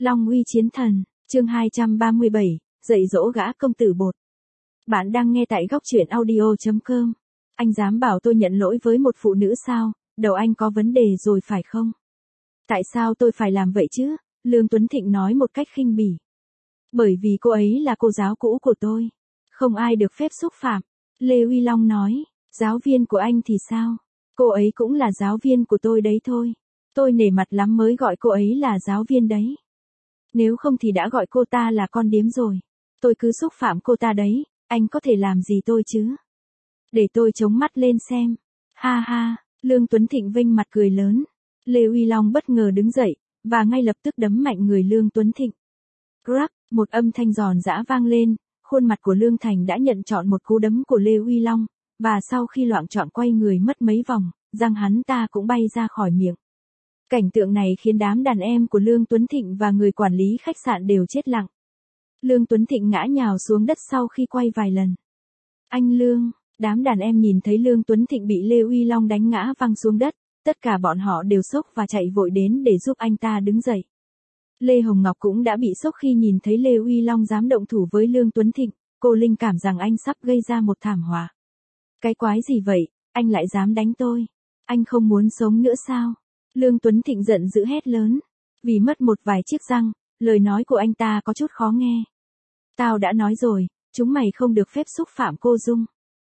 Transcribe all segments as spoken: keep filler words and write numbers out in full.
Long uy chiến thần, chương hai trăm ba mươi bảy, dạy dỗ gã công tử bột. Bạn đang nghe tại góc truyện audio chấm com. Anh dám bảo tôi nhận lỗi với một phụ nữ sao? Đầu anh có vấn đề rồi phải không? Tại sao tôi phải làm vậy chứ? Lương Tuấn Thịnh nói một cách khinh bỉ. Bởi vì cô ấy là cô giáo cũ của tôi. Không ai được phép xúc phạm. Lê Uy Long nói, giáo viên của anh thì sao? Cô ấy cũng là giáo viên của tôi đấy thôi. Tôi nể mặt lắm mới gọi cô ấy là giáo viên đấy. Nếu không thì đã gọi cô ta là con điếm rồi. Tôi cứ xúc phạm cô ta đấy, anh có thể làm gì tôi chứ? Để tôi chống mắt lên xem. Ha ha, Lương Tuấn Thịnh vênh mặt cười lớn. Lê Uy Long bất ngờ đứng dậy, và ngay lập tức đấm mạnh người Lương Tuấn Thịnh. Crack, một âm thanh giòn giã vang lên, khuôn mặt của Lương Thành đã nhận trọn một cú đấm của Lê Uy Long, và sau khi loạng choạng quay người mất mấy vòng, răng hắn ta cũng bay ra khỏi miệng. Cảnh tượng này khiến đám đàn em của Lương Tuấn Thịnh và người quản lý khách sạn đều chết lặng. Lương Tuấn Thịnh ngã nhào xuống đất sau khi quay vài lần. Anh Lương, đám đàn em nhìn thấy Lương Tuấn Thịnh bị Lê Uy Long đánh ngã văng xuống đất, tất cả bọn họ đều sốc và chạy vội đến để giúp anh ta đứng dậy. Lê Hồng Ngọc cũng đã bị sốc khi nhìn thấy Lê Uy Long dám động thủ với Lương Tuấn Thịnh, cô linh cảm rằng anh sắp gây ra một thảm họa. Cái quái gì vậy, anh lại dám đánh tôi? Anh không muốn sống nữa sao? Lương Tuấn Thịnh giận dữ hét lớn. Vì mất một vài chiếc răng, lời nói của anh ta có chút khó nghe. Tao đã nói rồi, chúng mày không được phép xúc phạm cô Dung.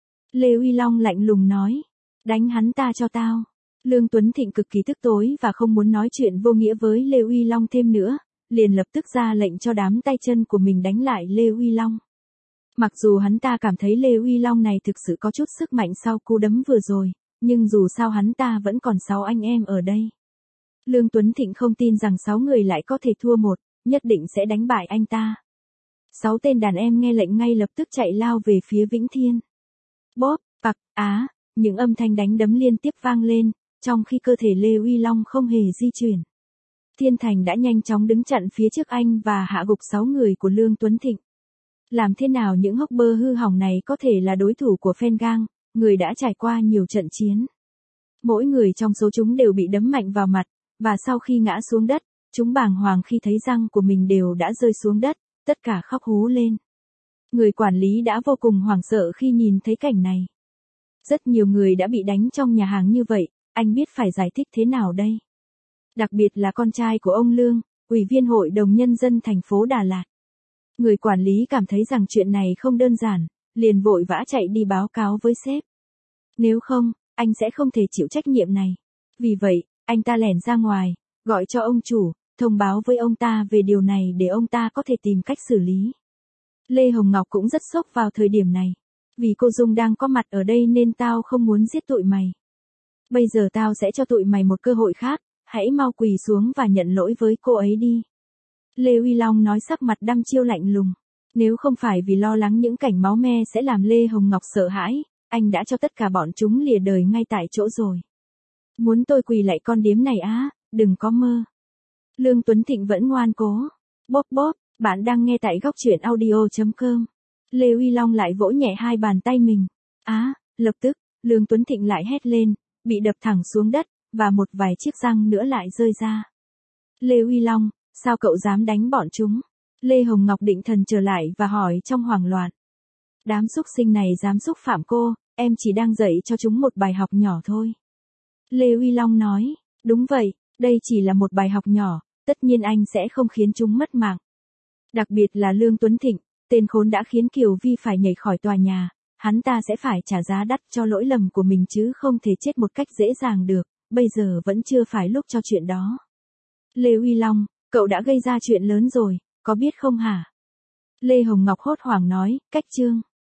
Lê Uy Long lạnh lùng nói. Đánh hắn ta cho tao. Lương Tuấn Thịnh cực kỳ tức tối và không muốn nói chuyện vô nghĩa với Lê Uy Long thêm nữa, liền lập tức ra lệnh cho đám tay chân của mình đánh lại Lê Uy Long. Mặc dù hắn ta cảm thấy Lê Uy Long này thực sự có chút sức mạnh sau cú đấm vừa rồi, nhưng dù sao hắn ta vẫn còn sáu anh em ở đây. Lương Tuấn Thịnh không tin rằng sáu người lại có thể thua một, nhất định sẽ đánh bại anh ta. Sáu tên đàn em nghe lệnh ngay lập tức chạy lao về phía Vĩnh Thiên. Bóp, bạc, á, những âm thanh đánh đấm liên tiếp vang lên, trong khi cơ thể Lê Uy Long không hề di chuyển. Thiên Thành đã nhanh chóng đứng chặn phía trước anh và hạ gục sáu người của Lương Tuấn Thịnh. Làm thế nào những hốc bơ hư hỏng này có thể là đối thủ của Phen Gang, người đã trải qua nhiều trận chiến. Mỗi người trong số chúng đều bị đấm mạnh vào mặt, và sau khi ngã xuống đất, chúng bàng hoàng khi thấy răng của mình đều đã rơi xuống đất, tất cả khóc hú lên. Người quản lý đã vô cùng hoảng sợ khi nhìn thấy cảnh này. Rất nhiều người đã bị đánh trong nhà hàng như vậy, anh biết phải giải thích thế nào đây? Đặc biệt là con trai của ông Lương, Ủy viên Hội đồng Nhân dân thành phố Đà Lạt. Người quản lý cảm thấy rằng chuyện này không đơn giản, liền vội vã chạy đi báo cáo với sếp. Nếu không, anh sẽ không thể chịu trách nhiệm này. Vì vậy, anh ta lẻn ra ngoài, gọi cho ông chủ, thông báo với ông ta về điều này để ông ta có thể tìm cách xử lý. Lê Hồng Ngọc cũng rất sốc vào thời điểm này. Vì cô Dung đang có mặt ở đây nên tao không muốn giết tụi mày. Bây giờ tao sẽ cho tụi mày một cơ hội khác, hãy mau quỳ xuống và nhận lỗi với cô ấy đi. Lê Uy Long nói sắc mặt đăm chiêu lạnh lùng. Nếu không phải vì lo lắng những cảnh máu me sẽ làm Lê Hồng Ngọc sợ hãi, anh đã cho tất cả bọn chúng lìa đời ngay tại chỗ rồi. Muốn tôi quỳ lại con điếm này á, đừng có mơ. Lương Tuấn Thịnh vẫn ngoan cố. Bóp bóp, bạn đang nghe tại góc truyện audio chấm com. Lê Uy Long lại vỗ nhẹ hai bàn tay mình. Á, lập tức, Lương Tuấn Thịnh lại hét lên, bị đập thẳng xuống đất, và một vài chiếc răng nữa lại rơi ra. Lê Uy Long, sao cậu dám đánh bọn chúng? Lê Hồng Ngọc định thần trở lại và hỏi trong hoảng loạn. Đám xúc sinh này dám xúc phạm cô, em chỉ đang dạy cho chúng một bài học nhỏ thôi. Lê Uy Long nói, đúng vậy, đây chỉ là một bài học nhỏ, tất nhiên anh sẽ không khiến chúng mất mạng. Đặc biệt là Lương Tuấn Thịnh, tên khốn đã khiến Kiều Vi phải nhảy khỏi tòa nhà, hắn ta sẽ phải trả giá đắt cho lỗi lầm của mình chứ không thể chết một cách dễ dàng được, bây giờ vẫn chưa phải lúc cho chuyện đó. Lê Uy Long, cậu đã gây ra chuyện lớn rồi, có biết không hả? Lê Hồng Ngọc hốt hoảng nói, cách chương.